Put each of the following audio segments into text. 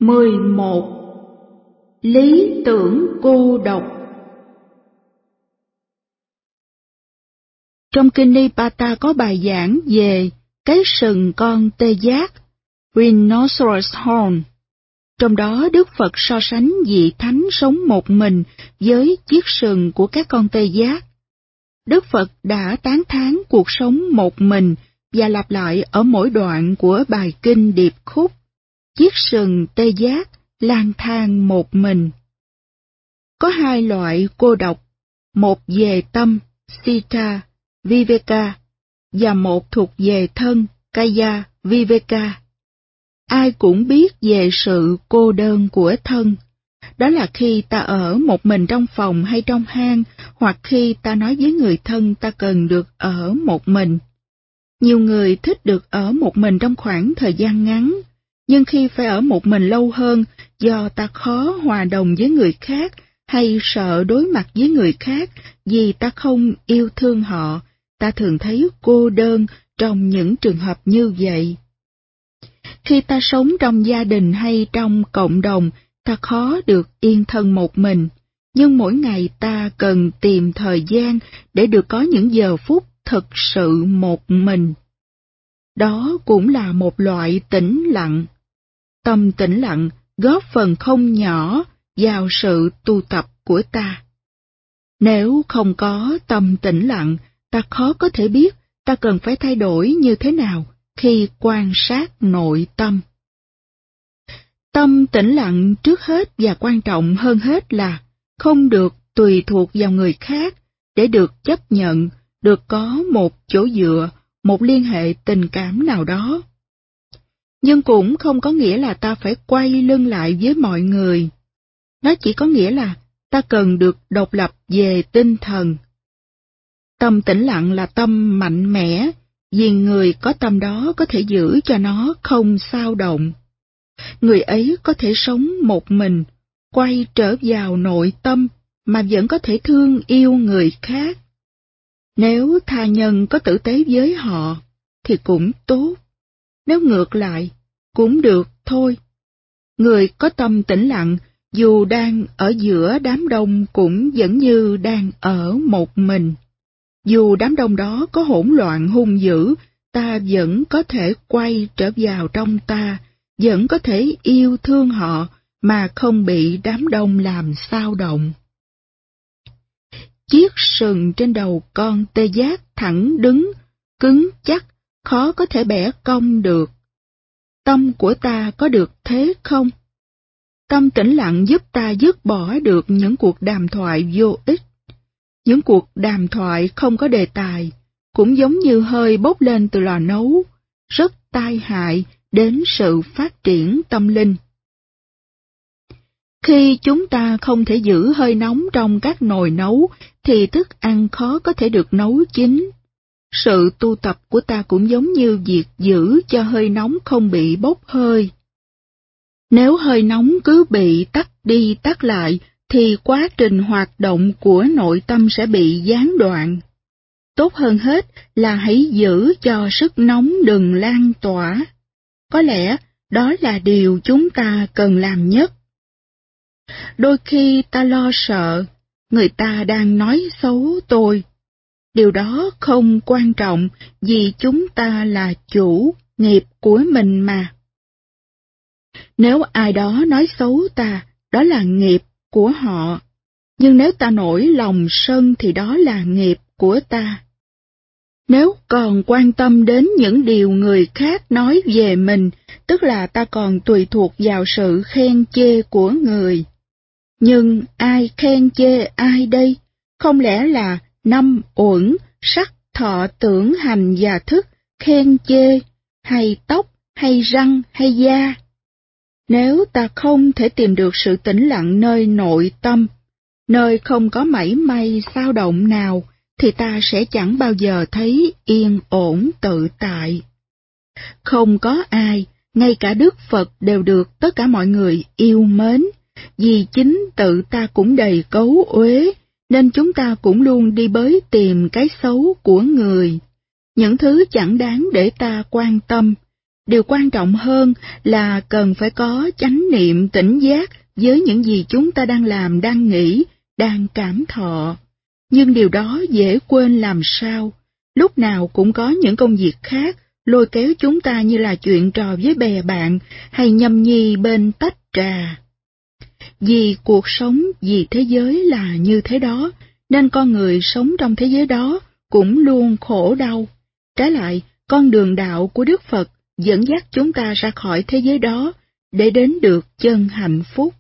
11. Lý tưởng cô độc. Trong Kinh Nipata có bài giảng về cái sừng con tê giác, Rhinoceros horn. Trong đó Đức Phật so sánh vị thánh sống một mình với chiếc sừng của các con tê giác. Đức Phật đã tán thán cuộc sống một mình và lặp lại ở mỗi đoạn của bài kinh điệp khúc, chiếc sừng tê giác lang thang một mình. Có hai loại cô độc, một về tâm, Sita, Viveka, và một thuộc về thân, Kaya, Viveka. Ai cũng biết về sự cô đơn của thân. Đó là khi ta ở một mình trong phòng hay trong hang, hoặc khi ta nói với người thân ta cần được ở một mình. Nhiều người thích được ở một mình trong khoảng thời gian ngắn, nhưng khi phải ở một mình lâu hơn do ta khó hòa đồng với người khác hay sợ đối mặt với người khác vì ta không yêu thương họ, ta thường thấy cô đơn trong những trường hợp như vậy. Khi ta sống trong gia đình hay trong cộng đồng, ta khó được yên thân một mình, nhưng mỗi ngày ta cần tìm thời gian để được có những giờ phút thực sự một mình. Đó cũng là một loại tĩnh lặng. Tâm tĩnh lặng góp phần không nhỏ vào sự tu tập của ta. Nếu không có tâm tĩnh lặng, ta khó có thể biết ta cần phải thay đổi như thế nào khi quan sát nội tâm. Tâm tĩnh lặng trước hết và quan trọng hơn hết là không được tùy thuộc vào người khác để được chấp nhận, được có một chỗ dựa, một liên hệ tình cảm nào đó. Nhưng cũng không có nghĩa là ta phải quay lưng lại với mọi người. Nó chỉ có nghĩa là ta cần được độc lập về tinh thần. Tâm tĩnh lặng là tâm mạnh mẽ, vì người có tâm đó có thể giữ cho nó không xao động. Người ấy có thể sống một mình, quay trở vào nội tâm mà vẫn có thể thương yêu người khác. Nếu tha nhân có tử tế với họ, thì cũng tốt. Nếu ngược lại, cũng được thôi. Người có tâm tĩnh lặng, dù đang ở giữa đám đông cũng vẫn như đang ở một mình. Dù đám đông đó có hỗn loạn hung dữ, ta vẫn có thể quay trở vào trong ta, vẫn có thể yêu thương họ mà không bị đám đông làm xao động. Chiếc sừng trên đầu con tê giác thẳng đứng, cứng chắc, khó có thể bẻ cong được. Tâm của ta có được thế không? Tâm tĩnh lặng giúp ta dứt bỏ được những cuộc đàm thoại vô ích. Những cuộc đàm thoại không có đề tài, cũng giống như hơi bốc lên từ lò nấu, rất tai hại đến sự phát triển tâm linh. Khi chúng ta không thể giữ hơi nóng trong các nồi nấu, thì thức ăn khó có thể được nấu chín. Sự tu tập của ta cũng giống như việc giữ cho hơi nóng không bị bốc hơi. Nếu hơi nóng cứ bị tắt đi tắt lại, thì quá trình hoạt động của nội tâm sẽ bị gián đoạn. Tốt hơn hết là hãy giữ cho sức nóng đừng lan tỏa. Có lẽ đó là điều chúng ta cần làm nhất. Đôi khi ta lo sợ, người ta đang nói xấu tôi. Điều đó không quan trọng vì chúng ta là chủ nghiệp của mình mà. Nếu ai đó nói xấu ta, đó là nghiệp của họ. Nhưng nếu ta nổi lòng sân thì đó là nghiệp của ta. Nếu còn quan tâm đến những điều người khác nói về mình, tức là ta còn tùy thuộc vào sự khen chê của người. Nhưng ai khen chê ai đây? Không lẽ là năm uẩn, sắc, thọ, tưởng, hành và thức khen chê, hay tóc, hay răng, hay da? Nếu ta không thể tìm được sự tĩnh lặng nơi nội tâm, nơi không có mảy may xao động nào, thì ta sẽ chẳng bao giờ thấy yên ổn tự tại. Không có ai, ngay cả Đức Phật đều được tất cả mọi người yêu mến, vì chính tự ta cũng đầy cấu uế, nên chúng ta cũng luôn đi bới tìm cái xấu của người. Những thứ chẳng đáng để ta quan tâm, Điều quan trọng hơn là cần phải có chánh niệm tỉnh giác với những gì chúng ta đang làm, đang nghĩ, đang cảm thọ. Nhưng điều đó dễ quên làm sao. Lúc nào cũng có những công việc khác lôi kéo chúng ta như là chuyện trò với bè bạn hay nhâm nhi bên tách trà. Vì cuộc sống, vì thế giới là như thế đó, nên con người sống trong thế giới đó cũng luôn khổ đau. Trái lại, con đường đạo của Đức Phật dẫn dắt chúng ta ra khỏi thế giới đó để đến được chân hạnh phúc.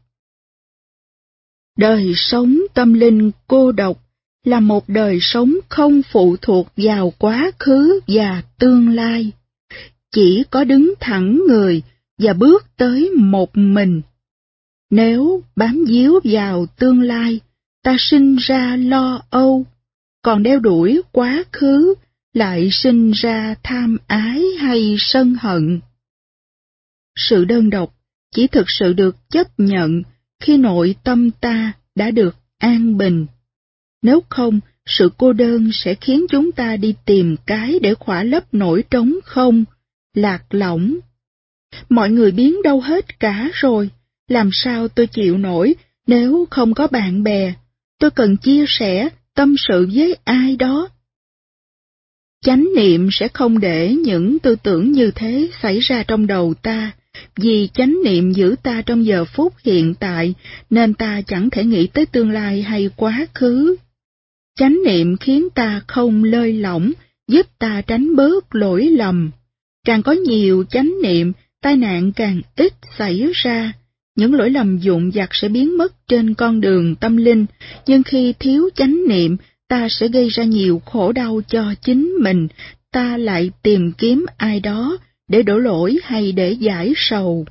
Đời sống tâm linh cô độc là một đời sống không phụ thuộc vào quá khứ và tương lai. Chỉ có đứng thẳng người và bước tới một mình. Nếu bám víu vào tương lai, ta sinh ra lo âu, còn đeo đuổi quá khứ lại sinh ra tham ái hay sân hận. Sự đơn độc chỉ thực sự được chấp nhận khi nội tâm ta đã được an bình. Nếu không, sự cô đơn sẽ khiến chúng ta đi tìm cái để khỏa lấp nỗi trống không, lạc lõng. Mọi người biến đâu hết cả rồi, làm sao tôi chịu nổi nếu không có bạn bè? Tôi cần chia sẻ, tâm sự với ai đó. Chánh niệm sẽ không để những tư tưởng như thế xảy ra trong đầu ta, vì chánh niệm giữ ta trong giờ phút hiện tại, nên ta chẳng thể nghĩ tới tương lai hay quá khứ. Chánh niệm khiến ta không lơi lỏng, giúp ta tránh bớt lỗi lầm. Càng có nhiều chánh niệm, tai nạn càng ít xảy ra. Những lỗi lầm vụn vặt sẽ biến mất trên con đường tâm linh, nhưng khi thiếu chánh niệm, ta sẽ gây ra nhiều khổ đau cho chính mình, ta lại tìm kiếm ai đó để đổ lỗi hay để giải sầu.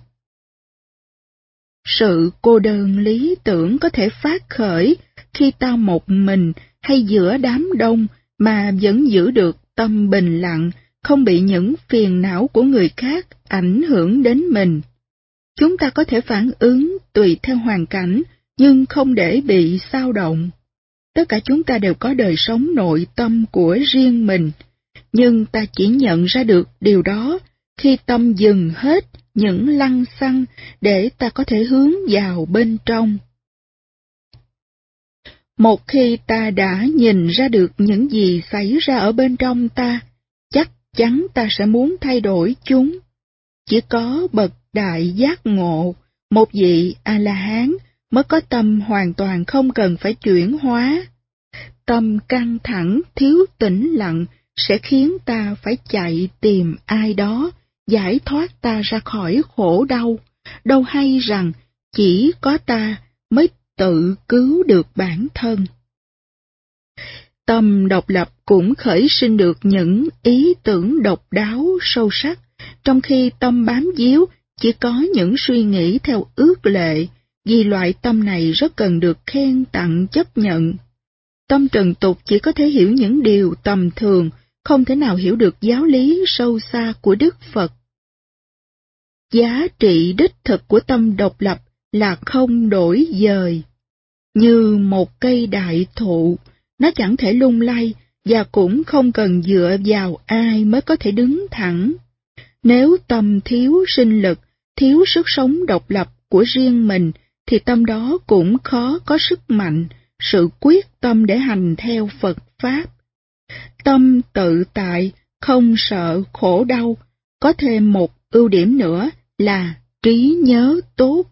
Sự cô đơn lý tưởng có thể phát khởi khi ta một mình hay giữa đám đông mà vẫn giữ được tâm bình lặng, không bị những phiền não của người khác ảnh hưởng đến mình. Chúng ta có thể phản ứng tùy theo hoàn cảnh, nhưng không để bị xao động. Tất cả chúng ta đều có đời sống nội tâm của riêng mình, nhưng ta chỉ nhận ra được điều đó khi tâm dừng hết những lăng xăng để ta có thể hướng vào bên trong. Một khi ta đã nhìn ra được những gì xảy ra ở bên trong ta, chắc chắn ta sẽ muốn thay đổi chúng. Chỉ có bậc đại giác ngộ, một vị A-la-hán mới có tâm hoàn toàn không cần phải chuyển hóa. Tâm căng thẳng, thiếu tĩnh lặng sẽ khiến ta phải chạy tìm ai đó, giải thoát ta ra khỏi khổ đau. Đâu hay rằng chỉ có ta mới tự cứu được bản thân. Tâm độc lập cũng khởi sinh được những ý tưởng độc đáo sâu sắc, trong khi tâm bám víu chỉ có những suy nghĩ theo ước lệ, vì loại tâm này rất cần được khen tặng chấp nhận. Tâm trần tục chỉ có thể hiểu những điều tầm thường, không thể nào hiểu được giáo lý sâu xa của Đức Phật. Giá trị đích thực của tâm độc lập là không đổi dời. Như một cây đại thụ, nó chẳng thể lung lay và cũng không cần dựa vào ai mới có thể đứng thẳng. Nếu tâm thiếu sinh lực, thiếu sức sống độc lập của riêng mình, thì tâm đó cũng khó có sức mạnh, sự quyết tâm để hành theo Phật Pháp. Tâm tự tại, không sợ khổ đau, có thêm một ưu điểm nữa là trí nhớ tốt.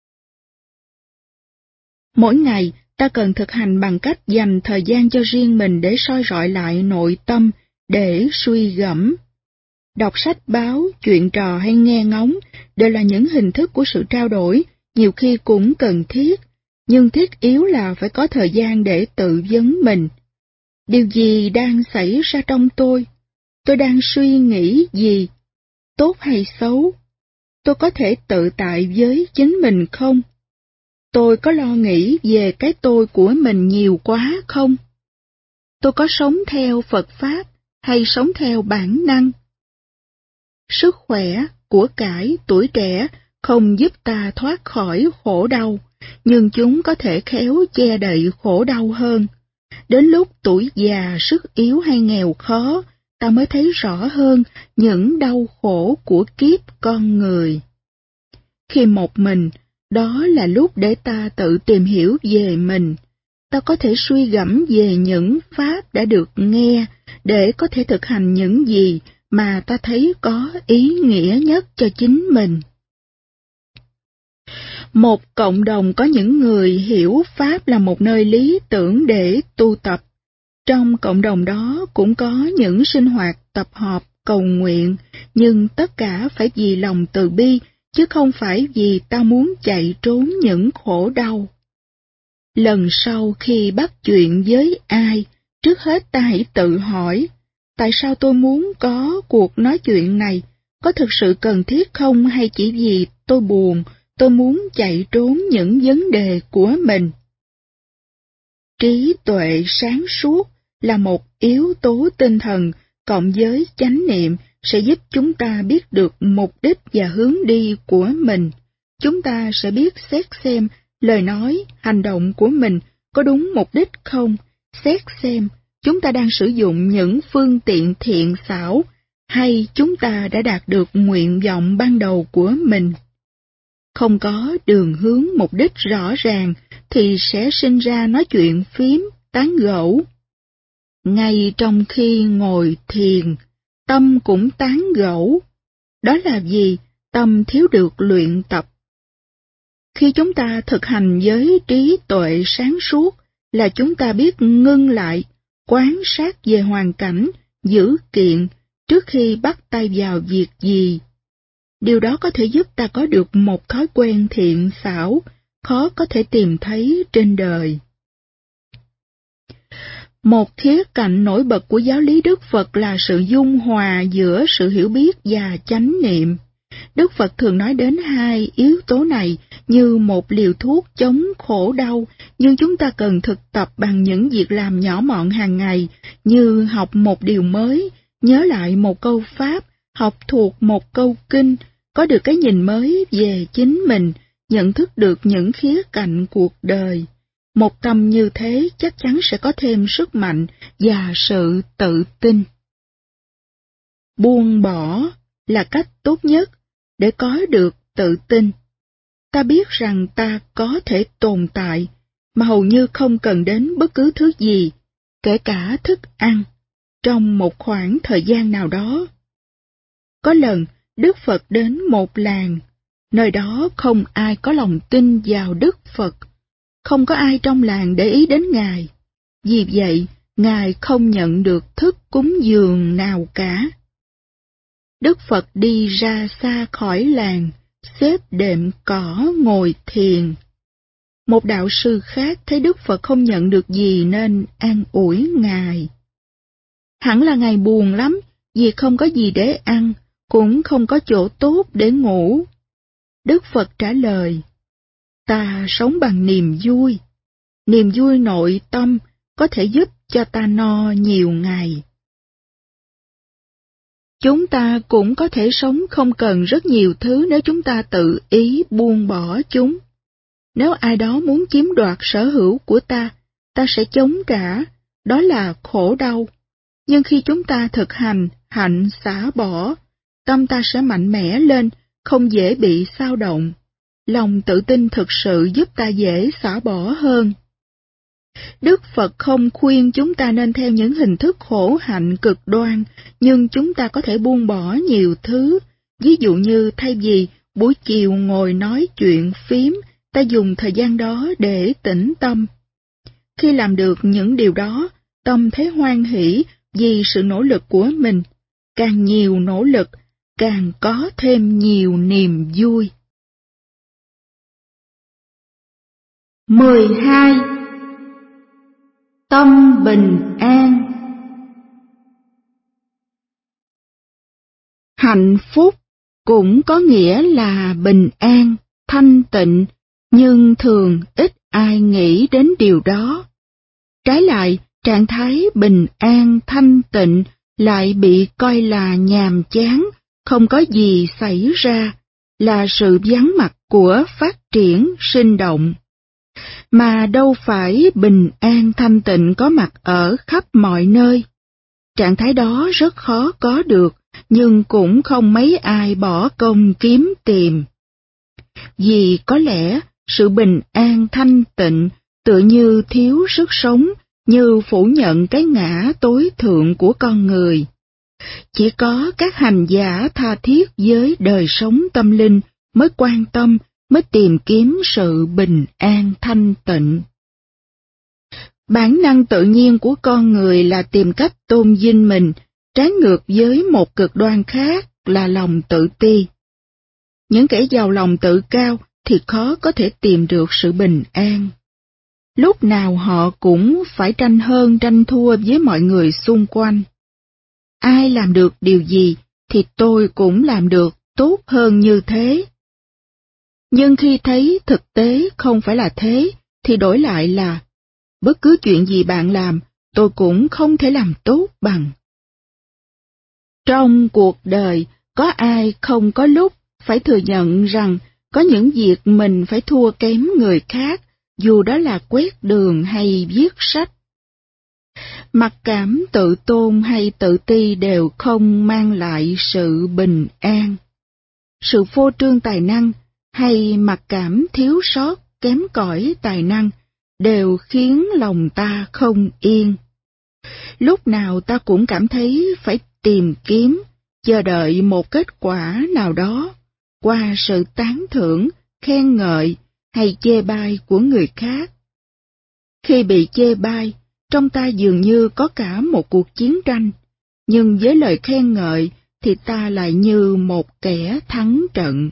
Mỗi ngày, ta cần thực hành bằng cách dành thời gian cho riêng mình để soi rọi lại nội tâm, để suy gẫm. Đọc sách báo, chuyện trò hay nghe ngóng đều là những hình thức của sự trao đổi, nhiều khi cũng cần thiết, nhưng thiết yếu là phải có thời gian để tự vấn mình. Điều gì đang xảy ra trong tôi? Tôi đang suy nghĩ gì? Tốt hay xấu? Tôi có thể tự tại với chính mình không? Tôi có lo nghĩ về cái tôi của mình nhiều quá không? Tôi có sống theo Phật Pháp hay sống theo bản năng? Sức khỏe, của cải, tuổi trẻ không giúp ta thoát khỏi khổ đau, nhưng chúng có thể khéo che đậy khổ đau hơn. Đến lúc tuổi già, sức yếu hay nghèo khó, ta mới thấy rõ hơn những đau khổ của kiếp con người. Khi một mình, đó là lúc để ta tự tìm hiểu về mình. Ta có thể suy gẫm về những pháp đã được nghe, để có thể thực hành những gì mà ta thấy có ý nghĩa nhất cho chính mình. Một cộng đồng có những người hiểu pháp là một nơi lý tưởng để tu tập. Trong cộng đồng đó cũng có những sinh hoạt tập hợp cầu nguyện, nhưng tất cả phải vì lòng từ bi, chứ không phải vì ta muốn chạy trốn những khổ đau. Lần sau khi bắt chuyện với ai, trước hết ta hãy tự hỏi, tại sao tôi muốn có cuộc nói chuyện này? Có thực sự cần thiết không, hay chỉ vì tôi buồn, tôi muốn chạy trốn những vấn đề của mình? Trí tuệ sáng suốt là một yếu tố tinh thần, cộng với chánh niệm sẽ giúp chúng ta biết được mục đích và hướng đi của mình. Chúng ta sẽ biết xét xem lời nói, hành động của mình có đúng mục đích không, xét xem chúng ta đang sử dụng những phương tiện thiện xảo hay chúng ta đã đạt được nguyện vọng ban đầu của mình. Không có đường hướng mục đích rõ ràng thì sẽ sinh ra nói chuyện phím, tán gẫu. Ngay trong khi ngồi thiền, tâm cũng tán gẫu. Đó là vì tâm thiếu được luyện tập. Khi chúng ta thực hành với trí tuệ sáng suốt là chúng ta biết ngưng lại, quan sát về hoàn cảnh, dữ kiện trước khi bắt tay vào việc gì. Điều đó có thể giúp ta có được một thói quen thiện xảo, khó có thể tìm thấy trên đời. Một khía cạnh nổi bật của giáo lý Đức Phật là sự dung hòa giữa sự hiểu biết và chánh niệm. Đức Phật thường nói đến hai yếu tố này như một liều thuốc chống khổ đau, nhưng chúng ta cần thực tập bằng những việc làm nhỏ mọn hàng ngày, như học một điều mới, nhớ lại một câu pháp, học thuộc một câu kinh, có được cái nhìn mới về chính mình, nhận thức được những khía cạnh cuộc đời. Một tâm như thế chắc chắn sẽ có thêm sức mạnh và sự tự tin. Buông bỏ là cách tốt nhất để có được tự tin. Ta biết rằng ta có thể tồn tại mà hầu như không cần đến bất cứ thứ gì, kể cả thức ăn, trong một khoảng thời gian nào đó. Có lần, Đức Phật đến một làng, nơi đó không ai có lòng tin vào Đức Phật, không có ai trong làng để ý đến Ngài. Vì vậy, Ngài không nhận được thức cúng dường nào cả. Đức Phật đi ra xa khỏi làng, xếp đệm cỏ ngồi thiền. Một đạo sư khác thấy Đức Phật không nhận được gì nên an ủi Ngài. Hẳn là Ngài buồn lắm, vì không có gì để ăn, cũng không có chỗ tốt để ngủ. Đức Phật trả lời, ta sống bằng niềm vui. Niềm vui nội tâm có thể giúp cho ta no nhiều ngày. Chúng ta cũng có thể sống không cần rất nhiều thứ nếu chúng ta tự ý buông bỏ chúng. Nếu ai đó muốn chiếm đoạt sở hữu của ta, ta sẽ chống trả, đó là khổ đau. Nhưng khi chúng ta thực hành hạnh xả bỏ, tâm ta sẽ mạnh mẽ lên, không dễ bị xao động. Lòng tự tin thực sự giúp ta dễ xả bỏ hơn. Đức Phật không khuyên chúng ta nên theo những hình thức khổ hạnh cực đoan, nhưng chúng ta có thể buông bỏ nhiều thứ. Ví dụ như thay vì buổi chiều ngồi nói chuyện phím, ta dùng thời gian đó để tĩnh tâm. Khi làm được những điều đó, tâm thấy hoan hỷ vì sự nỗ lực của mình. Càng nhiều nỗ lực, càng có thêm nhiều niềm vui. 12. Tâm bình an. Hạnh phúc cũng có nghĩa là bình an, thanh tịnh, nhưng thường ít ai nghĩ đến điều đó. Trái lại, trạng thái bình an, thanh tịnh lại bị coi là nhàm chán, không có gì xảy ra, là sự vắng mặt của phát triển, sinh động. Mà đâu phải bình an thanh tịnh có mặt ở khắp mọi nơi. Trạng thái đó rất khó có được, nhưng cũng không mấy ai bỏ công kiếm tìm. Vì có lẽ sự bình an thanh tịnh tựa như thiếu sức sống, như phủ nhận cái ngã tối thượng của con người. Chỉ có các hành giả tha thiết với đời sống tâm linh mới quan tâm, mới tìm kiếm sự bình an thanh tịnh. Bản năng tự nhiên của con người là tìm cách tôn vinh mình, trái ngược với một cực đoan khác là lòng tự ti. Những kẻ giàu lòng tự cao thì khó có thể tìm được sự bình an. Lúc nào họ cũng phải tranh hơn tranh thua với mọi người xung quanh. Ai làm được điều gì thì tôi cũng làm được tốt hơn như thế. Nhưng khi thấy thực tế không phải là thế, thì đổi lại là bất cứ chuyện gì bạn làm, tôi cũng không thể làm tốt bằng. Trong cuộc đời, có ai không có lúc phải thừa nhận rằng có những việc mình phải thua kém người khác, dù đó là quét đường hay viết sách. Mặc cảm tự tôn hay tự ti đều không mang lại sự bình an. Sự phô trương tài năng hay mặc cảm thiếu sót kém cỏi tài năng đều khiến lòng ta không yên. Lúc nào ta cũng cảm thấy phải tìm kiếm, chờ đợi một kết quả nào đó, qua sự tán thưởng, khen ngợi hay chê bai của người khác. Khi bị chê bai, trong ta dường như có cả một cuộc chiến tranh, nhưng với lời khen ngợi thì ta lại như một kẻ thắng trận.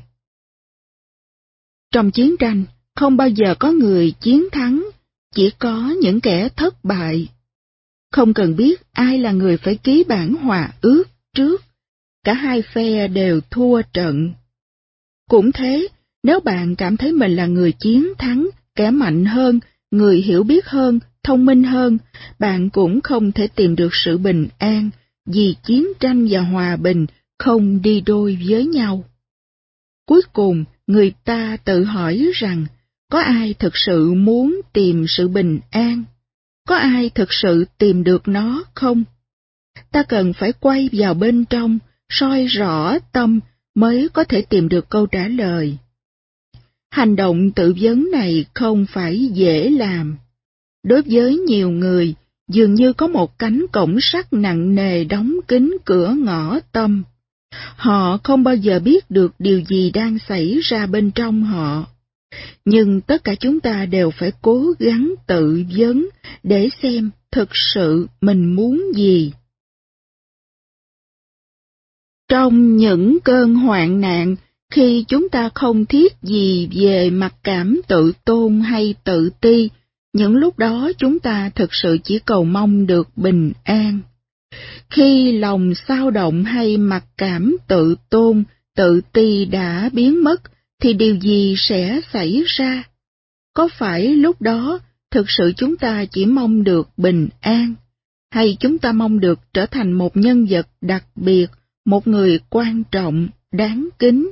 Trong chiến tranh, không bao giờ có người chiến thắng, chỉ có những kẻ thất bại. Không cần biết ai là người phải ký bản hòa ước trước, cả hai phe đều thua trận. Cũng thế, nếu bạn cảm thấy mình là người chiến thắng, kẻ mạnh hơn, người hiểu biết hơn, thông minh hơn, bạn cũng không thể tìm được sự bình an, vì chiến tranh và hòa bình không đi đôi với nhau. Cuối cùng, người ta tự hỏi rằng, có ai thực sự muốn tìm sự bình an? Có ai thực sự tìm được nó không? Ta cần phải quay vào bên trong, soi rõ tâm mới có thể tìm được câu trả lời. Hành động tự vấn này không phải dễ làm. Đối với nhiều người, dường như có một cánh cổng sắt nặng nề đóng kín cửa ngõ tâm. Họ không bao giờ biết được điều gì đang xảy ra bên trong họ. Nhưng tất cả chúng ta đều phải cố gắng tự vấn để xem thực sự mình muốn gì. Trong những cơn hoạn nạn, khi chúng ta không thiết gì về mặc cảm tự tôn hay tự ti, những lúc đó chúng ta thực sự chỉ cầu mong được bình an. Khi lòng xao động hay mặc cảm tự tôn, tự ti đã biến mất, thì điều gì sẽ xảy ra? Có phải lúc đó thực sự chúng ta chỉ mong được bình an, hay chúng ta mong được trở thành một nhân vật đặc biệt, một người quan trọng, đáng kính?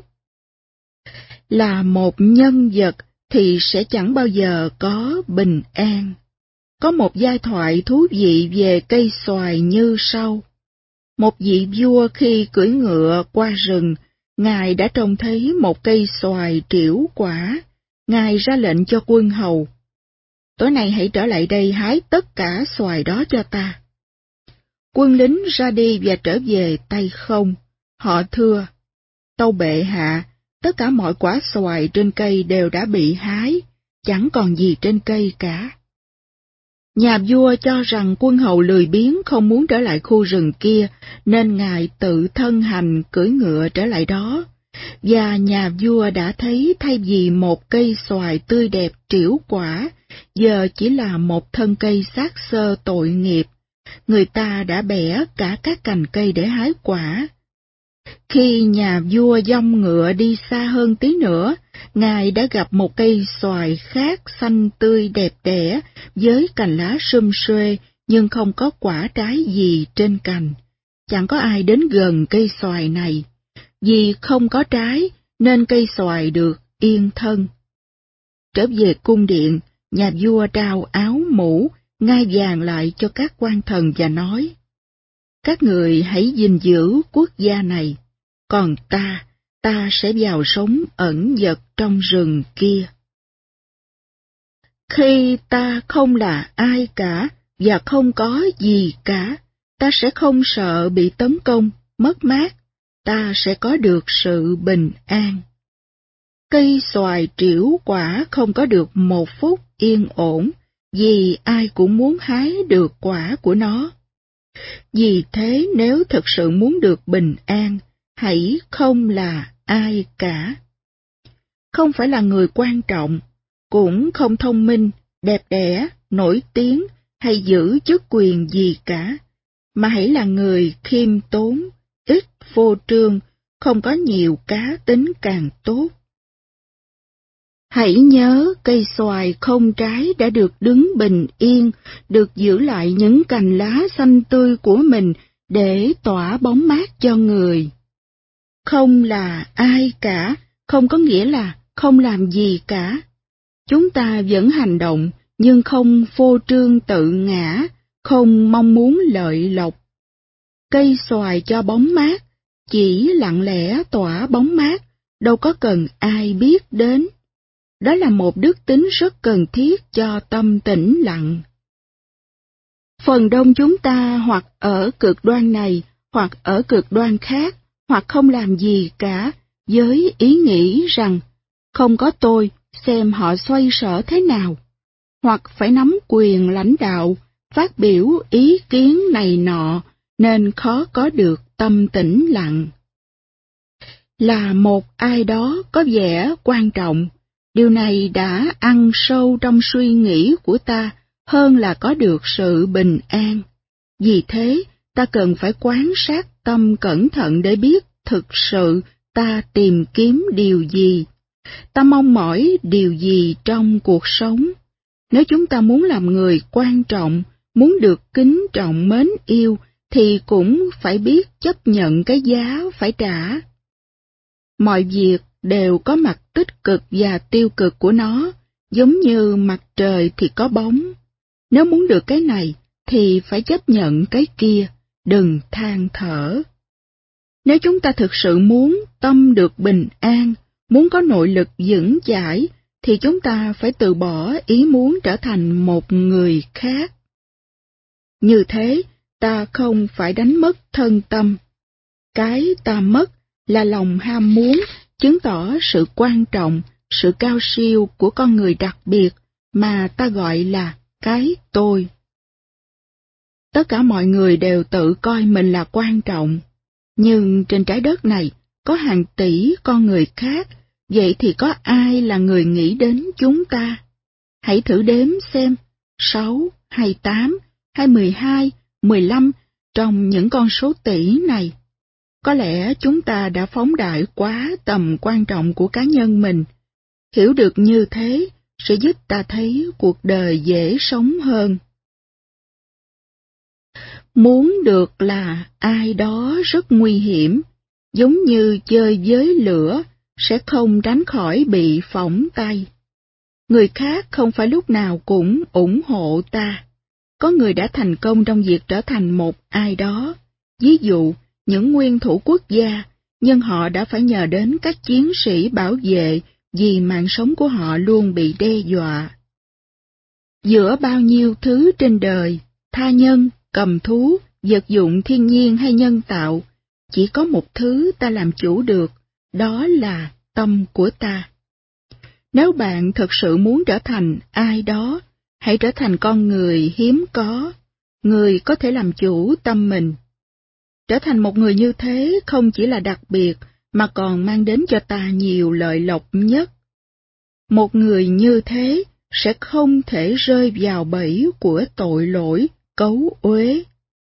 Là một nhân vật thì sẽ chẳng bao giờ có bình an. Có một giai thoại thú vị về cây xoài như sau. Một vị vua khi cưỡi ngựa qua rừng, ngài đã trông thấy một cây xoài trĩu quả. Ngài ra lệnh cho quân hầu: tối nay hãy trở lại đây hái tất cả xoài đó cho ta. Quân lính ra đi và trở về tay không. Họ thưa: tâu bệ hạ, tất cả mọi quả xoài trên cây đều đã bị hái, chẳng còn gì trên cây cả. Nhà vua cho rằng quân hầu lười biếng không muốn trở lại khu rừng kia, nên ngài tự thân hành cưỡi ngựa trở lại đó. Và nhà vua đã thấy thay vì một cây xoài tươi đẹp trĩu quả, giờ chỉ là một thân cây xác xơ tội nghiệp. Người ta đã bẻ cả các cành cây để hái quả. Khi nhà vua dong ngựa đi xa hơn tí nữa, ngài đã gặp một cây xoài khác xanh tươi đẹp đẽ, với cành lá sum suê, nhưng không có quả trái gì trên cành. Chẳng có ai đến gần cây xoài này. Vì không có trái, nên cây xoài được yên thân. Trở về cung điện, nhà vua trao áo mũ, ngai vàng lại cho các quan thần và nói: các người hãy gìn giữ quốc gia này, còn ta sẽ vào sống ẩn dật trong rừng kia. Khi ta không là ai cả và không có gì cả, ta sẽ không sợ bị tấn công, mất mát, ta sẽ có được sự bình an. Cây xoài trĩu quả không có được một phút yên ổn, vì ai cũng muốn hái được quả của nó. Vì thế nếu thực sự muốn được bình an, hãy không là ai cả. Không phải là người quan trọng, cũng không thông minh, đẹp đẽ, nổi tiếng hay giữ chức quyền gì cả, mà hãy là người khiêm tốn, ít phô trương, không có nhiều cá tính càng tốt. Hãy nhớ cây xoài không trái đã được đứng bình yên, được giữ lại những cành lá xanh tươi của mình để tỏa bóng mát cho người. Không là ai cả, không có nghĩa là không làm gì cả. Chúng ta vẫn hành động, nhưng không phô trương tự ngã, không mong muốn lợi lộc. Cây xoài cho bóng mát, chỉ lặng lẽ tỏa bóng mát, đâu có cần ai biết đến. Đó là một đức tính rất cần thiết cho tâm tĩnh lặng. Phần đông chúng ta hoặc ở cực đoan này, hoặc ở cực đoan khác, hoặc không làm gì cả, với ý nghĩ rằng, không có tôi, xem họ xoay sở thế nào, hoặc phải nắm quyền lãnh đạo, phát biểu ý kiến này nọ, nên khó có được tâm tĩnh lặng. Là một ai đó có vẻ quan trọng, điều này đã ăn sâu trong suy nghĩ của ta hơn là có được sự bình an. Vì thế, ta cần phải quan sát tâm cẩn thận để biết thực sự ta tìm kiếm điều gì, ta mong mỏi điều gì trong cuộc sống. Nếu chúng ta muốn làm người quan trọng, muốn được kính trọng mến yêu, thì cũng phải biết chấp nhận cái giá phải trả. Mọi việc đều có mặt tích cực và tiêu cực của nó, giống như mặt trời thì có bóng. Nếu muốn được cái này, thì phải chấp nhận cái kia, đừng than thở. Nếu chúng ta thực sự muốn tâm được bình an, muốn có nội lực vững chãi, thì chúng ta phải từ bỏ ý muốn trở thành một người khác. Như thế, ta không phải đánh mất thân tâm. Cái ta mất là lòng ham muốn, chứng tỏ sự quan trọng, sự cao siêu của con người đặc biệt mà ta gọi là cái tôi. Tất cả mọi người đều tự coi mình là quan trọng, nhưng trên trái đất này có hàng tỷ con người khác, vậy thì có ai là người nghĩ đến chúng ta? Hãy thử đếm xem, 6 hay 8 hay 12, 15 trong những con số tỷ này. Có lẽ chúng ta đã phóng đại quá tầm quan trọng của cá nhân mình. Hiểu được như thế sẽ giúp ta thấy cuộc đời dễ sống hơn. Muốn được là ai đó rất nguy hiểm, giống như chơi với lửa, sẽ không tránh khỏi bị phỏng tay. Người khác không phải lúc nào cũng ủng hộ ta. Có người đã thành công trong việc trở thành một ai đó, ví dụ những nguyên thủ quốc gia, nhưng họ đã phải nhờ đến các chiến sĩ bảo vệ vì mạng sống của họ luôn bị đe dọa. Giữa bao nhiêu thứ trên đời, tha nhân, cầm thú, vật dụng thiên nhiên hay nhân tạo, chỉ có một thứ ta làm chủ được, đó là tâm của ta. Nếu bạn thực sự muốn trở thành ai đó, hãy trở thành con người hiếm có, người có thể làm chủ tâm mình. Trở thành một người như thế không chỉ là đặc biệt, mà còn mang đến cho ta nhiều lợi lộc nhất. Một người như thế sẽ không thể rơi vào bẫy của tội lỗi, cấu uế.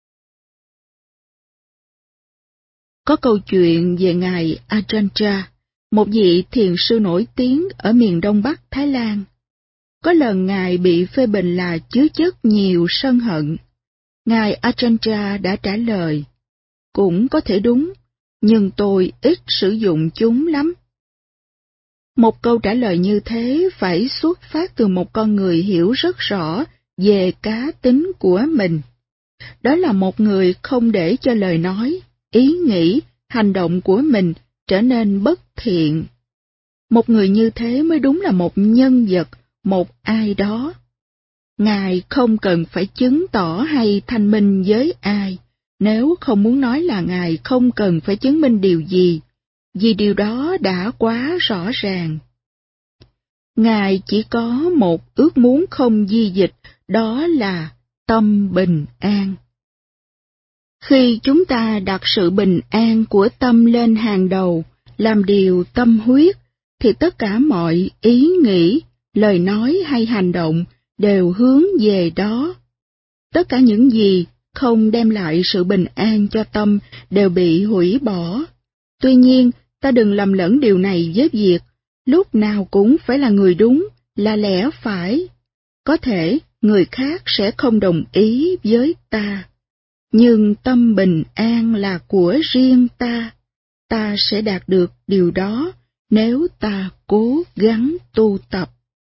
Có câu chuyện về ngài Ajahn, một vị thiền sư nổi tiếng ở miền Đông Bắc Thái Lan. Có lần ngài bị phê bình là chứa chất nhiều sân hận. Ngài Ajahn đã trả lời, cũng có thể đúng, nhưng tôi ít sử dụng chúng lắm. Một câu trả lời như thế phải xuất phát từ một con người hiểu rất rõ về cá tính của mình. đó là một người không để cho lời nói, ý nghĩ, hành động của mình trở nên bất thiện. Một người như thế mới đúng là một nhân vật, một ai đó. Ngài không cần phải chứng tỏ hay thanh minh với ai, nếu không muốn nói là Ngài không cần phải chứng minh điều gì, vì điều đó đã quá rõ ràng. Ngài chỉ có một ước muốn không di dịch, đó là tâm bình an. Khi chúng ta đặt sự bình an của tâm lên hàng đầu, làm điều tâm huyết, thì tất cả mọi ý nghĩ, lời nói hay hành động đều hướng về đó. Tất cả những gì không đem lại sự bình an cho tâm đều bị hủy bỏ. Tuy nhiên, ta đừng lầm lẫn điều này với việc lúc nào cũng phải là người đúng, là lẽ phải. Có thể người khác sẽ không đồng ý với ta, nhưng tâm bình an là của riêng ta. Ta sẽ đạt được điều đó nếu ta cố gắng tu tập.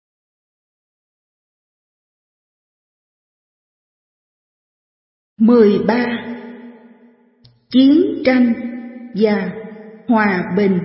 (13) Chiến tranh và hòa bình.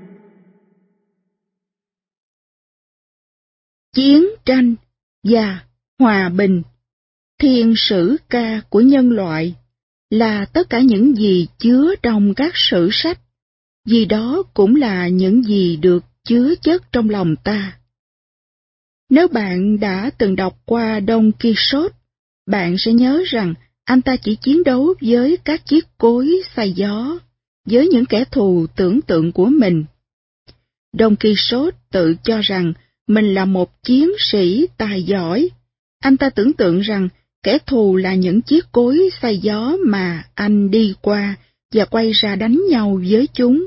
Chiến tranh và hòa bình, thiên sử ca của nhân loại, là tất cả những gì chứa trong các sử sách, vì đó cũng là những gì được chứa chất trong lòng ta. Nếu bạn đã từng đọc qua Don Quixote, bạn sẽ nhớ rằng anh ta chỉ chiến đấu với các chiếc cối xay gió, với những kẻ thù tưởng tượng của mình. Don Quixote tự cho rằng mình là một chiến sĩ tài giỏi. Anh ta tưởng tượng rằng kẻ thù là những chiếc cối xay gió mà anh đi qua và quay ra đánh nhau với chúng.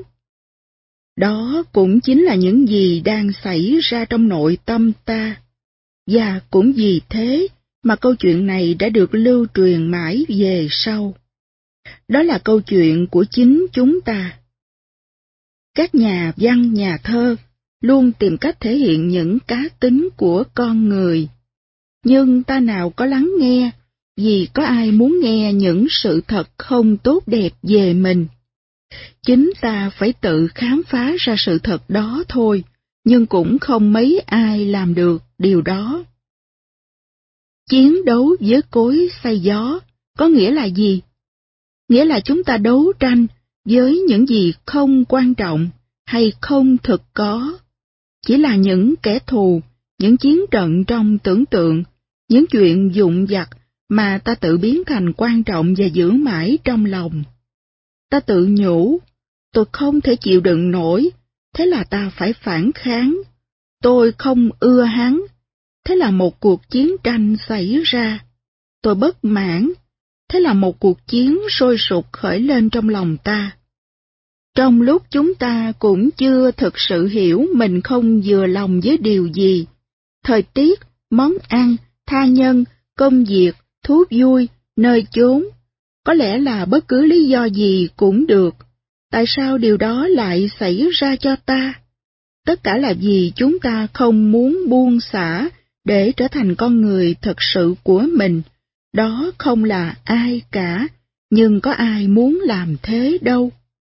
Đó cũng chính là những gì đang xảy ra trong nội tâm ta. Và cũng vì thế mà câu chuyện này đã được lưu truyền mãi về sau. Đó là câu chuyện của chính chúng ta. Các nhà văn, nhà thơ luôn tìm cách thể hiện những cá tính của con người. Nhưng ta nào có lắng nghe, vì có ai muốn nghe những sự thật không tốt đẹp về mình. Chính ta phải tự khám phá ra sự thật đó thôi, nhưng cũng không mấy ai làm được điều đó. Chiến đấu với cối xay gió có nghĩa là gì? Nghĩa là chúng ta đấu tranh với những gì không quan trọng hay không thực có. Chỉ là những kẻ thù, những chiến trận trong tưởng tượng, những chuyện vụn vặt mà ta tự biến thành quan trọng và giữ mãi trong lòng. Ta tự nhủ, tôi không thể chịu đựng nổi, thế là ta phải phản kháng. Tôi không ưa hắn, thế là một cuộc chiến tranh xảy ra. Tôi bất mãn, thế là một cuộc chiến sôi sục khởi lên trong lòng ta. Trong lúc chúng ta cũng chưa thực sự hiểu mình không vừa lòng với điều gì, thời tiết, món ăn, tha nhân, công việc, thú vui, nơi chốn, có lẽ là bất cứ lý do gì cũng được. Tại sao điều đó lại xảy ra cho ta? Tất cả là vì chúng ta không muốn buông xả để trở thành con người thật sự của mình. Đó không là ai cả, nhưng có ai muốn làm thế đâu.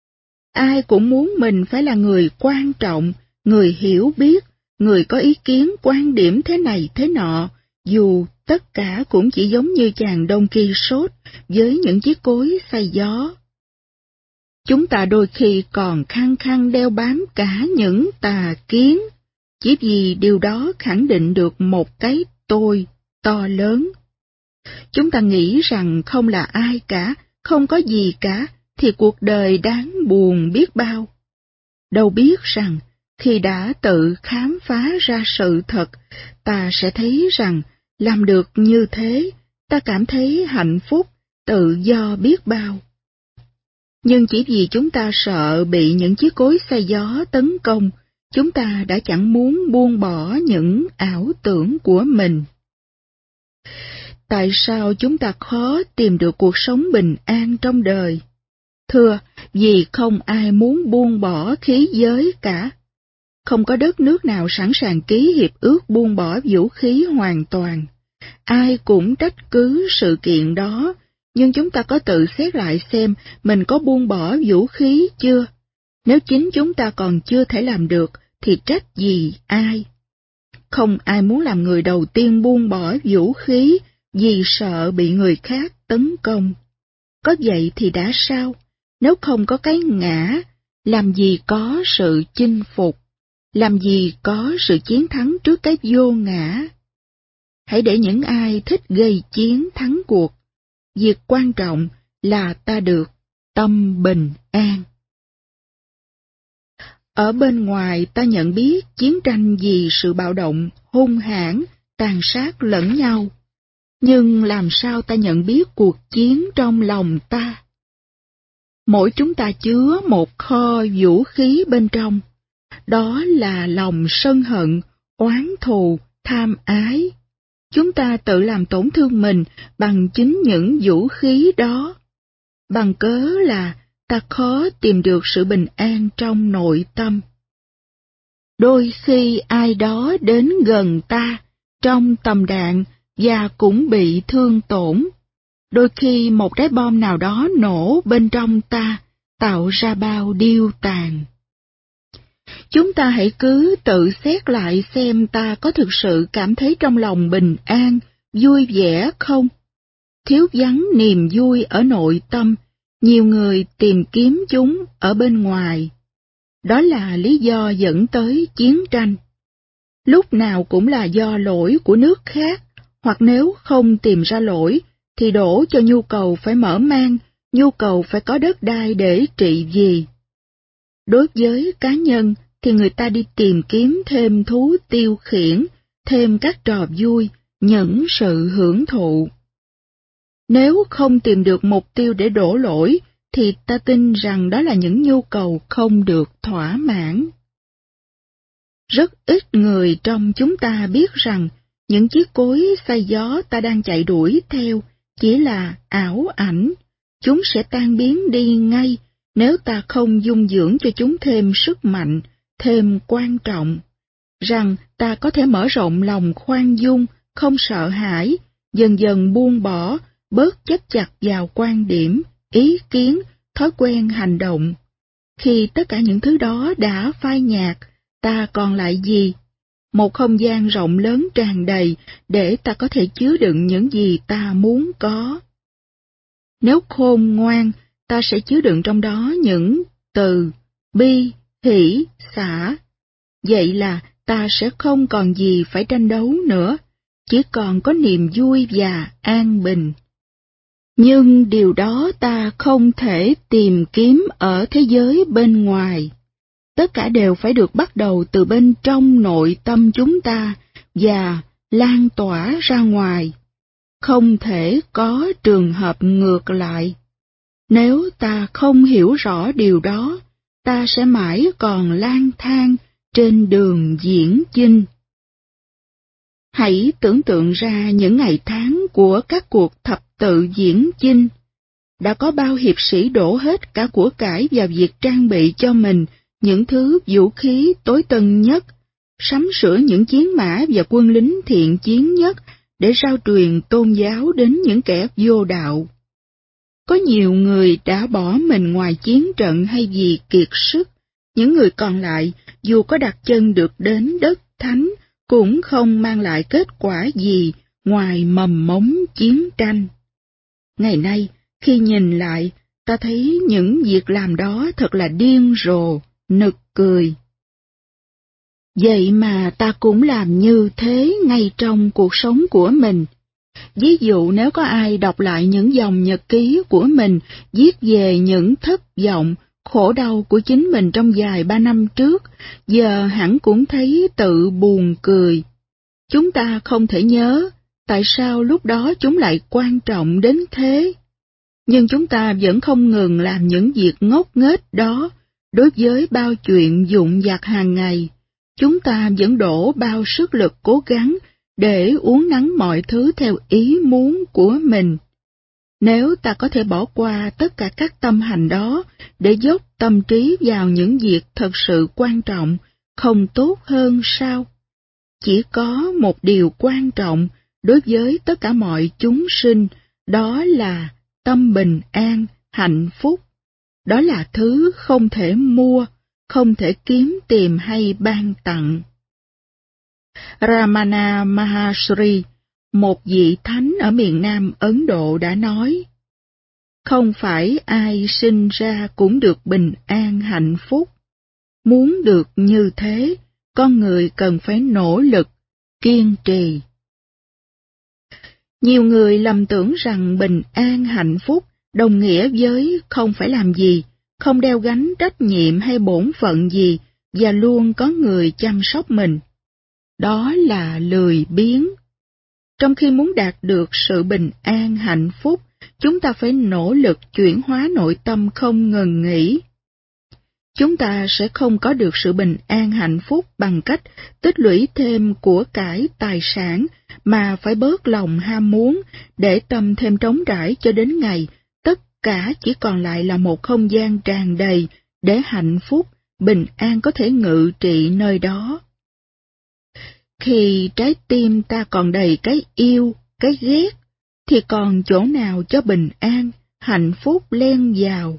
Ai cũng muốn mình phải là người quan trọng, người hiểu biết, người có ý kiến quan điểm thế này thế nọ, dù tất cả cũng chỉ giống như chàng Don Quixote với những chiếc cối xay gió. Chúng ta đôi khi còn khăng khăng đeo bám cả những tà kiến, chỉ vì điều đó khẳng định được một cái tôi to lớn. Chúng ta nghĩ rằng không là ai cả, không có gì cả, thì cuộc đời đáng buồn biết bao. Đâu biết rằng, khi đã tự khám phá ra sự thật, ta sẽ thấy rằng, làm được như thế, ta cảm thấy hạnh phúc, tự do biết bao. Nhưng chỉ vì chúng ta sợ bị những chiếc cối xay gió tấn công, chúng ta đã chẳng muốn buông bỏ những ảo tưởng của mình. Tại sao chúng ta khó tìm được cuộc sống bình an trong đời? Thưa, vì không ai muốn buông bỏ khí giới cả. Không có đất nước nào sẵn sàng ký hiệp ước buông bỏ vũ khí hoàn toàn. Ai cũng trách cứ sự kiện đó, Nhưng chúng ta có tự xét lại xem mình có buông bỏ vũ khí chưa? Nếu chính chúng ta còn chưa thể làm được, thì trách gì ai? Không ai muốn làm người đầu tiên buông bỏ vũ khí vì sợ bị người khác tấn công. Có vậy thì đã sao? Nếu không có cái ngã, làm gì có sự chinh phục? Làm gì có sự chiến thắng trước cái vô ngã? Hãy để những ai thích gây chiến thắng cuộc. Việc quan trọng là ta được tâm bình an. Ở bên ngoài ta nhận biết chiến tranh vì sự bạo động, hung hãn, tàn sát lẫn nhau. Nhưng làm sao ta nhận biết cuộc chiến trong lòng ta? Mỗi chúng ta chứa một kho vũ khí bên trong. Đó là lòng sân hận, oán thù, tham ái. Chúng ta tự làm tổn thương mình bằng chính những vũ khí đó. Bằng cớ là ta khó tìm được sự bình an trong nội tâm. Đôi khi ai đó đến gần ta, trong tầm đạn, và cũng bị thương tổn. Đôi khi một trái bom nào đó nổ bên trong ta, tạo ra bao điêu tàn. Chúng ta hãy cứ tự xét lại xem ta có thực sự cảm thấy trong lòng bình an, vui vẻ không? Thiếu vắng niềm vui ở nội tâm, nhiều người tìm kiếm chúng ở bên ngoài. Đó là lý do dẫn tới chiến tranh. Lúc nào cũng là do lỗi của nước khác, hoặc nếu không tìm ra lỗi, thì đổ cho nhu cầu phải mở mang, nhu cầu phải có đất đai để trị vì. Đối với cá nhân thì người ta đi tìm kiếm thêm thú tiêu khiển, thêm các trò vui, những sự hưởng thụ. Nếu không tìm được mục tiêu để đổ lỗi, thì ta tin rằng đó là những nhu cầu không được thỏa mãn. Rất ít người trong chúng ta biết rằng những chiếc cối xay gió ta đang chạy đuổi theo chỉ là ảo ảnh. Chúng sẽ tan biến đi ngay nếu ta không dung dưỡng cho chúng thêm sức mạnh, thêm quan trọng. Rằng ta có thể mở rộng lòng khoan dung, không sợ hãi, dần dần buông bỏ, bớt chấp chặt vào quan điểm, ý kiến, thói quen hành động. Khi tất cả những thứ đó đã phai nhạt, ta còn lại gì? Một không gian rộng lớn tràn đầy để ta có thể chứa đựng những gì ta muốn có. Nếu khôn ngoan, ta sẽ chứa đựng trong đó những từ bi, hỷ, xả. Vậy là ta sẽ không còn gì phải tranh đấu nữa, chỉ còn có niềm vui và an bình. Nhưng điều đó ta không thể tìm kiếm ở thế giới bên ngoài. Tất cả đều phải được bắt đầu từ bên trong nội tâm chúng ta và lan tỏa ra ngoài. Không thể có trường hợp ngược lại. Nếu ta không hiểu rõ điều đó, ta sẽ mãi còn lang thang trên đường diễn chinh. Hãy tưởng tượng ra những ngày tháng của các cuộc thập tự diễn chinh. Đã có bao hiệp sĩ đổ hết cả của cải vào việc trang bị cho mình những thứ vũ khí tối tân nhất, sắm sửa những chiến mã và quân lính thiện chiến nhất để rao truyền tôn giáo đến những kẻ vô đạo. Có nhiều người đã bỏ mình ngoài chiến trận hay vì kiệt sức, những người còn lại dù có đặt chân được đến đất thánh cũng không mang lại kết quả gì ngoài mầm mống chiến tranh. Ngày nay, khi nhìn lại, ta thấy những việc làm đó thật là điên rồ, nực cười. Vậy mà ta cũng làm như thế ngay trong cuộc sống của mình. Ví dụ nếu có ai đọc lại những dòng nhật ký của mình viết về những thất vọng, khổ đau của chính mình trong vài 3 năm trước, giờ hẳn cũng thấy tự buồn cười. Chúng ta không thể nhớ tại sao lúc đó chúng lại quan trọng đến thế. Nhưng chúng ta vẫn không ngừng làm những việc ngốc nghếch đó. Đối với bao chuyện vụn vặt hàng ngày, chúng ta vẫn đổ bao sức lực cố gắng để uốn nắn mọi thứ theo ý muốn của mình. Nếu ta có thể bỏ qua tất cả các tâm hành đó để dốc tâm trí vào những việc thật sự quan trọng, không tốt hơn sao? Chỉ có một điều quan trọng đối với tất cả mọi chúng sinh, đó là tâm bình an, hạnh phúc. Đó là thứ không thể mua, không thể kiếm tìm hay ban tặng. Ramana Maharshi, một vị thánh ở miền Nam Ấn Độ đã nói, không phải ai sinh ra cũng được bình an hạnh phúc. Muốn được như thế, con người cần phải nỗ lực, kiên trì. Nhiều người lầm tưởng rằng bình an hạnh phúc đồng nghĩa với không phải làm gì, không đeo gánh trách nhiệm hay bổn phận gì và luôn có người chăm sóc mình. Đó là lười biếng. Trong khi muốn đạt được sự bình an hạnh phúc, chúng ta phải nỗ lực chuyển hóa nội tâm không ngừng nghỉ. Chúng ta sẽ không có được sự bình an hạnh phúc bằng cách tích lũy thêm của cải tài sản, mà phải bớt lòng ham muốn, để tâm thêm trống trải cho đến ngày tất cả chỉ còn lại là một không gian tràn đầy, để hạnh phúc, bình an có thể ngự trị nơi đó. Khi trái tim ta còn đầy cái yêu, cái ghét, thì còn chỗ nào cho bình an, hạnh phúc len vào.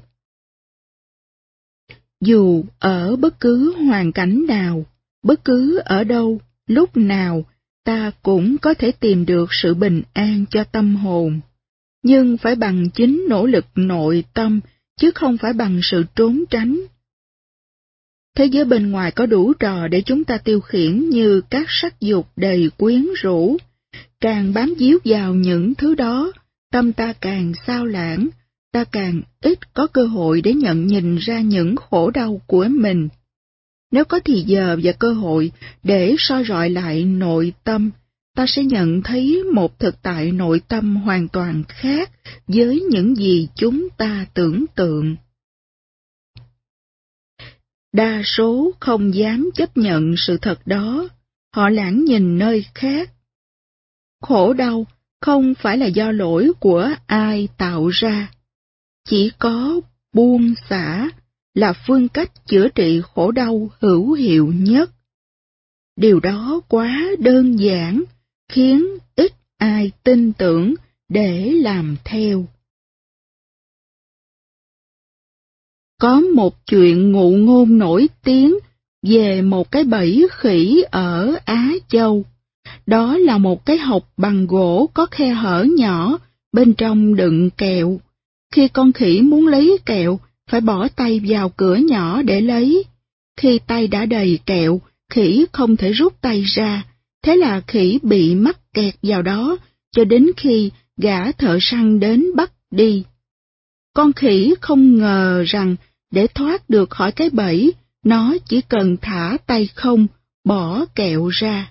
Dù ở bất cứ hoàn cảnh nào, bất cứ ở đâu, lúc nào, ta cũng có thể tìm được sự bình an cho tâm hồn. Nhưng phải bằng chính nỗ lực nội tâm, chứ không phải bằng sự trốn tránh. Thế giới bên ngoài có đủ trò để chúng ta tiêu khiển như các sắc dục đầy quyến rũ. Càng bám víu vào những thứ đó, tâm ta càng xao lãng, ta càng ít có cơ hội để nhận nhìn ra những khổ đau của mình. Nếu có thì giờ và cơ hội để soi rọi lại nội tâm, ta sẽ nhận thấy một thực tại nội tâm hoàn toàn khác với những gì chúng ta tưởng tượng. Đa số không dám chấp nhận sự thật đó, họ lảng nhìn nơi khác. Khổ đau không phải là do lỗi của ai tạo ra, chỉ có buông xả là phương cách chữa trị khổ đau hữu hiệu nhất. Điều đó quá đơn giản, khiến ít ai tin tưởng để làm theo. Có một chuyện ngụ ngôn nổi tiếng về một cái bẫy khỉ ở Á Châu. Đó là một cái hộc bằng gỗ có khe hở nhỏ, bên trong đựng kẹo. Khi con khỉ muốn lấy kẹo, phải bỏ tay vào cửa nhỏ để lấy. Khi tay đã đầy kẹo, khỉ không thể rút tay ra, thế là khỉ bị mắc kẹt vào đó, cho đến khi gã thợ săn đến bắt đi. Con khỉ không ngờ rằng để thoát được khỏi cái bẫy, nó chỉ cần thả tay không, bỏ kẹo ra.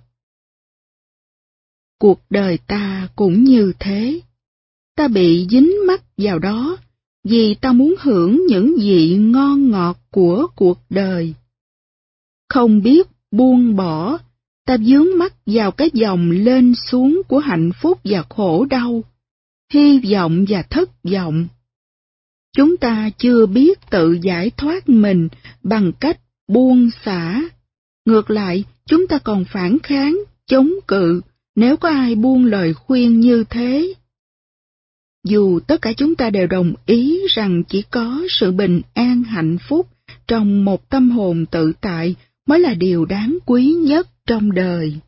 Cuộc đời ta cũng như thế. Ta bị dính mắc vào đó, vì ta muốn hưởng những vị ngon ngọt của cuộc đời. Không biết buông bỏ, ta vướng mắc vào cái vòng lên xuống của hạnh phúc và khổ đau, hy vọng và thất vọng. Chúng ta chưa biết tự giải thoát mình bằng cách buông xả. Ngược lại, chúng ta còn phản kháng, chống cự, nếu có ai buông lời khuyên như thế. Dù tất cả chúng ta đều đồng ý rằng chỉ có sự bình an hạnh phúc trong một tâm hồn tự tại mới là điều đáng quý nhất trong đời.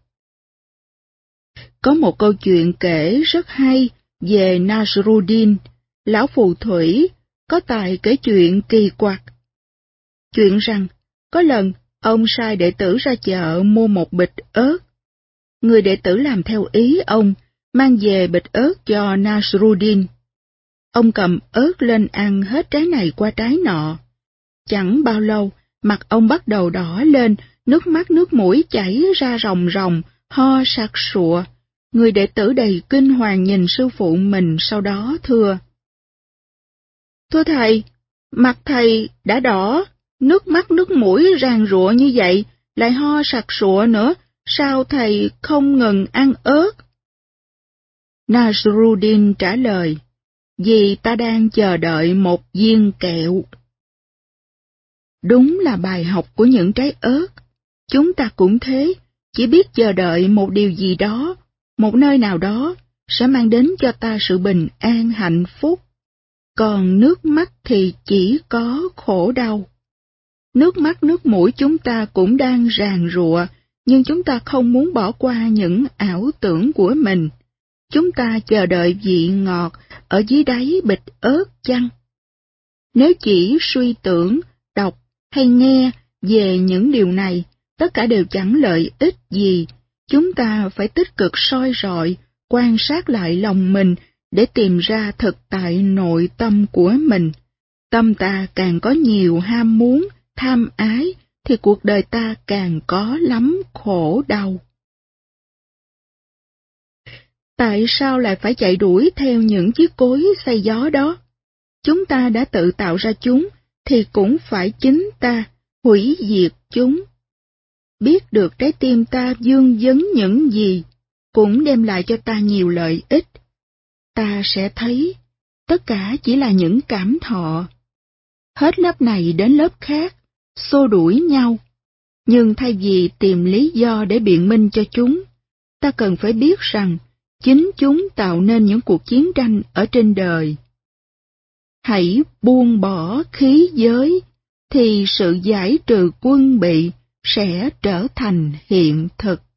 Có một câu chuyện kể rất hay về Nasruddin, lão phù thủy, có tài kể chuyện kỳ quặc. Chuyện rằng, có lần, ông sai đệ tử ra chợ mua một bịch ớt. Người đệ tử làm theo ý ông, mang về bịch ớt cho Nasruddin. Ông cầm ớt lên ăn hết trái này qua trái nọ. Chẳng bao lâu, mặt ông bắt đầu đỏ lên, nước mắt nước mũi chảy ra ròng ròng, ho sặc sụa. Người đệ tử đầy kinh hoàng nhìn sư phụ mình, sau đó thưa: "Thưa thầy, mặt thầy đã đỏ, nước mắt nước mũi ràn rụa như vậy, lại ho sặc sụa nữa, sao thầy không ngừng ăn ớt?" Nasruddin trả lời: "Vì ta đang chờ đợi một viên kẹo." Đúng là bài học của những trái ớt. Chúng ta cũng thế, chỉ biết chờ đợi một điều gì đó, một nơi nào đó, sẽ mang đến cho ta sự bình an hạnh phúc. còn nước mắt thì chỉ có khổ đau. Nước mắt nước mũi chúng ta cũng đang ràn rụa, nhưng chúng ta không muốn bỏ qua những ảo tưởng của mình. Chúng ta chờ đợi vị ngọt ở dưới đáy bịch ớt chăng? Nếu chỉ suy tưởng, đọc hay nghe về những điều này, tất cả đều chẳng lợi ích gì. Chúng ta phải tích cực soi rọi, quan sát lại lòng mình để tìm ra thực tại nội tâm của mình. Tâm ta càng có nhiều ham muốn, tham ái, thì cuộc đời ta càng có lắm khổ đau. Tại sao lại phải chạy đuổi theo những chiếc cối xay gió đó? Chúng ta đã tự tạo ra chúng, thì cũng phải chính ta hủy diệt chúng. Biết được trái tim ta vương vấn những gì, cũng đem lại cho ta nhiều lợi ích. Ta sẽ thấy, tất cả chỉ là những cảm thọ. Hết lớp này đến lớp khác, xô đuổi nhau. Nhưng thay vì tìm lý do để biện minh cho chúng, ta cần phải biết rằng, chính chúng tạo nên những cuộc chiến tranh ở trên đời. Hãy buông bỏ khí giới, thì sự giải trừ quân bị sẽ trở thành hiện thực.